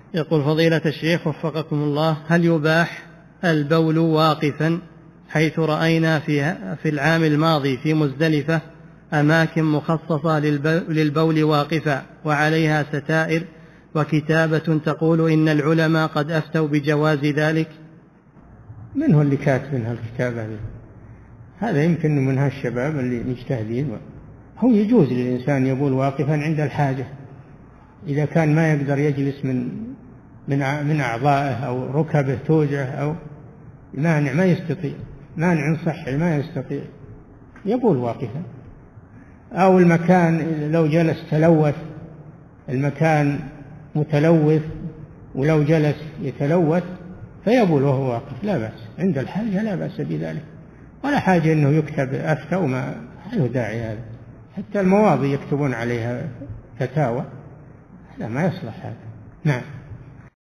يقول فضيلة الشيخ وفقكم الله: هل يباح البول واقفا؟ حيث رأينا في العام الماضي في مزدلفة أماكن مخصصة للبول واقفا وعليها ستائر وكتابة تقول إن العلماء قد أفتوا بجواز ذلك. من هو اللي كاتب منها الكتابة هذه؟ هذا يمكن من هالشباب اللي مجتهدين. هو يجوز للإنسان يبول واقفا عند الحاجة، إذا كان ما يقدر يجلس من أعضائه أو ركبه توجع أو مانع ما يستطيع، مانع صحي ما يستطيع، يبول واقفا. أو المكان لو جلس تلوث، المكان متلوث ولو جلس يتلوث فيبول وهو واقف، لا بأس عند الحاجة، لا بأس بذلك، ولا حاجة أنه يكتب أفتى وما له داعي هذا. حتى المواضي يكتبون عليها فتاوى، لا ما يصلح هذا. نعم.